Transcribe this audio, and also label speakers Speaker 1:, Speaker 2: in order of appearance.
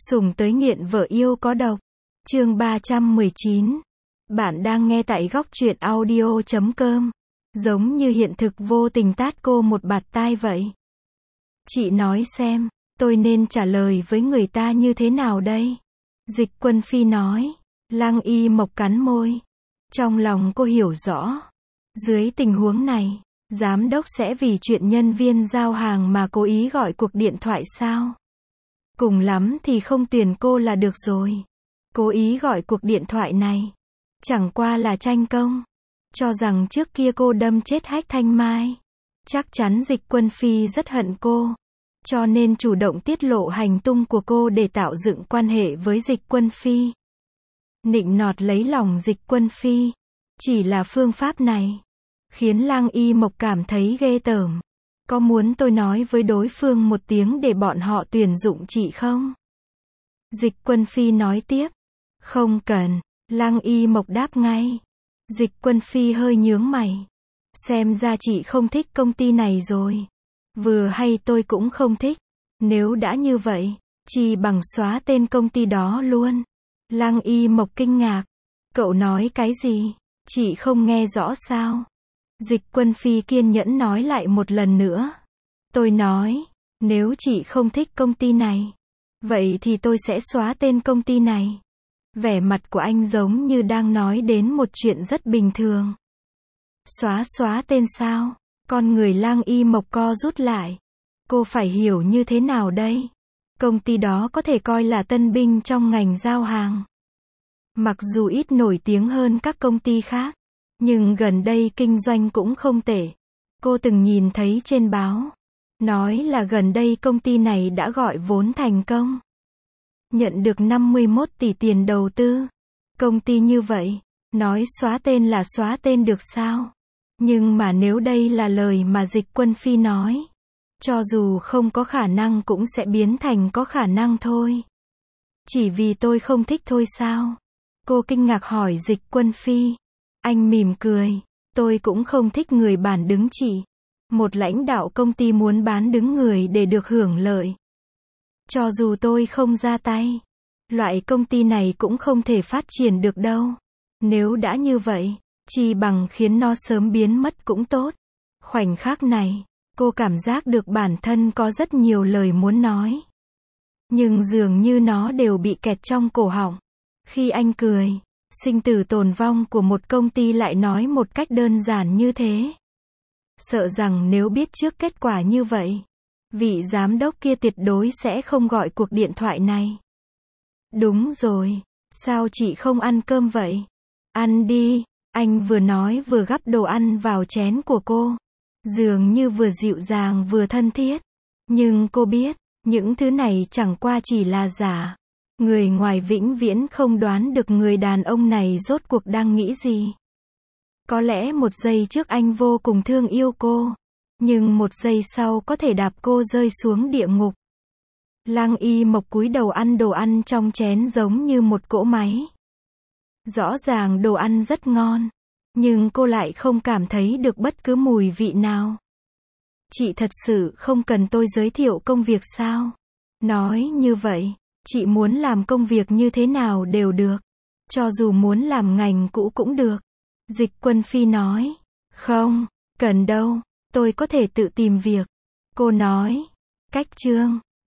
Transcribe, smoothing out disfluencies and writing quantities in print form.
Speaker 1: Sủng tới nghiện vợ yêu có độc. Chương 319. Bạn đang nghe tại góc truyện audio.com. Giống như hiện thực vô tình tát cô một bạt tai vậy. Chị nói xem, tôi nên trả lời với người ta như thế nào đây? Dịch Quân Phi nói. Lăng Y Mộc cắn môi. Trong lòng cô hiểu rõ. Dưới tình huống này, giám đốc sẽ vì chuyện nhân viên giao hàng mà cố ý gọi cuộc điện thoại sao? Cùng lắm thì không tuyển cô là được rồi. Cố ý gọi cuộc điện thoại này, chẳng qua là tranh công. Cho rằng trước kia cô đâm chết Hách Thanh Mai. Chắc chắn Dịch Quân Phi rất hận cô. Cho nên chủ động tiết lộ hành tung của cô để tạo dựng quan hệ với Dịch Quân Phi. Nịnh nọt lấy lòng Dịch Quân Phi. Chỉ là phương pháp này khiến Lăng Y Mộc cảm thấy ghê tởm. Có muốn tôi nói với đối phương một tiếng để bọn họ tuyển dụng chị không? Dịch Quân Phi nói tiếp. Không cần. Lăng Y Mộc đáp ngay. Dịch Quân Phi hơi nhướng mày. Xem ra chị không thích công ty này rồi. Vừa hay tôi cũng không thích. Nếu đã như vậy, chỉ bằng xóa tên công ty đó luôn. Lăng Y Mộc kinh ngạc. Cậu nói cái gì? Chị không nghe rõ sao? Dịch Quân Phi kiên nhẫn nói lại một lần nữa. Tôi nói, nếu chị không thích công ty này, vậy thì tôi sẽ xóa tên công ty này. Vẻ mặt của anh giống như đang nói đến một chuyện rất bình thường. Xóa tên sao? Con người Lăng Y Mộc co rút lại. Cô phải hiểu như thế nào đây? Công ty đó có thể coi là tân binh trong ngành giao hàng. Mặc dù ít nổi tiếng hơn các công ty khác, nhưng gần đây kinh doanh cũng không tệ. Cô từng nhìn thấy trên báo, nói là gần đây công ty này đã gọi vốn thành công. Nhận được 51 tỷ tiền đầu tư. Công ty như vậy, nói xóa tên là xóa tên được sao? Nhưng mà nếu đây là lời mà Dịch Quân Phi nói, cho dù không có khả năng cũng sẽ biến thành có khả năng thôi. Chỉ vì tôi không thích thôi sao? Cô kinh ngạc hỏi Dịch Quân Phi. Anh mỉm cười. Tôi cũng không thích người bán đứng chị. Một lãnh đạo công ty muốn bán đứng người để được hưởng lợi. Cho dù tôi không ra tay, loại công ty này cũng không thể phát triển được đâu. Nếu đã như vậy, chỉ bằng khiến nó sớm biến mất cũng tốt. Khoảnh khắc này, cô cảm giác được bản thân có rất nhiều lời muốn nói. Nhưng dường như nó đều bị kẹt trong cổ họng. Khi anh cười, sinh tử tồn vong của một công ty lại nói một cách đơn giản như thế. Sợ rằng nếu biết trước kết quả như vậy, vị giám đốc kia tuyệt đối sẽ không gọi cuộc điện thoại này. Đúng rồi, sao chị không ăn cơm vậy? Ăn đi, anh vừa nói vừa gắp đồ ăn vào chén của cô. Dường như vừa dịu dàng vừa thân thiết. Nhưng cô biết, những thứ này chẳng qua chỉ là giả. Người ngoài vĩnh viễn không đoán được người đàn ông này rốt cuộc đang nghĩ gì. Có lẽ một giây trước anh vô cùng thương yêu cô, nhưng một giây sau có thể đạp cô rơi xuống địa ngục. Lăng Y Mộc cúi đầu ăn đồ ăn trong chén giống như một cỗ máy. Rõ ràng đồ ăn rất ngon, nhưng cô lại không cảm thấy được bất cứ mùi vị nào. Chị thật sự không cần tôi giới thiệu công việc sao? Nói như vậy, chị muốn làm công việc như thế nào đều được. Cho dù muốn làm ngành cũ cũng được. Dịch Quân Phi nói. Không, cần đâu, tôi có thể tự tìm việc. Cô nói. Cách chương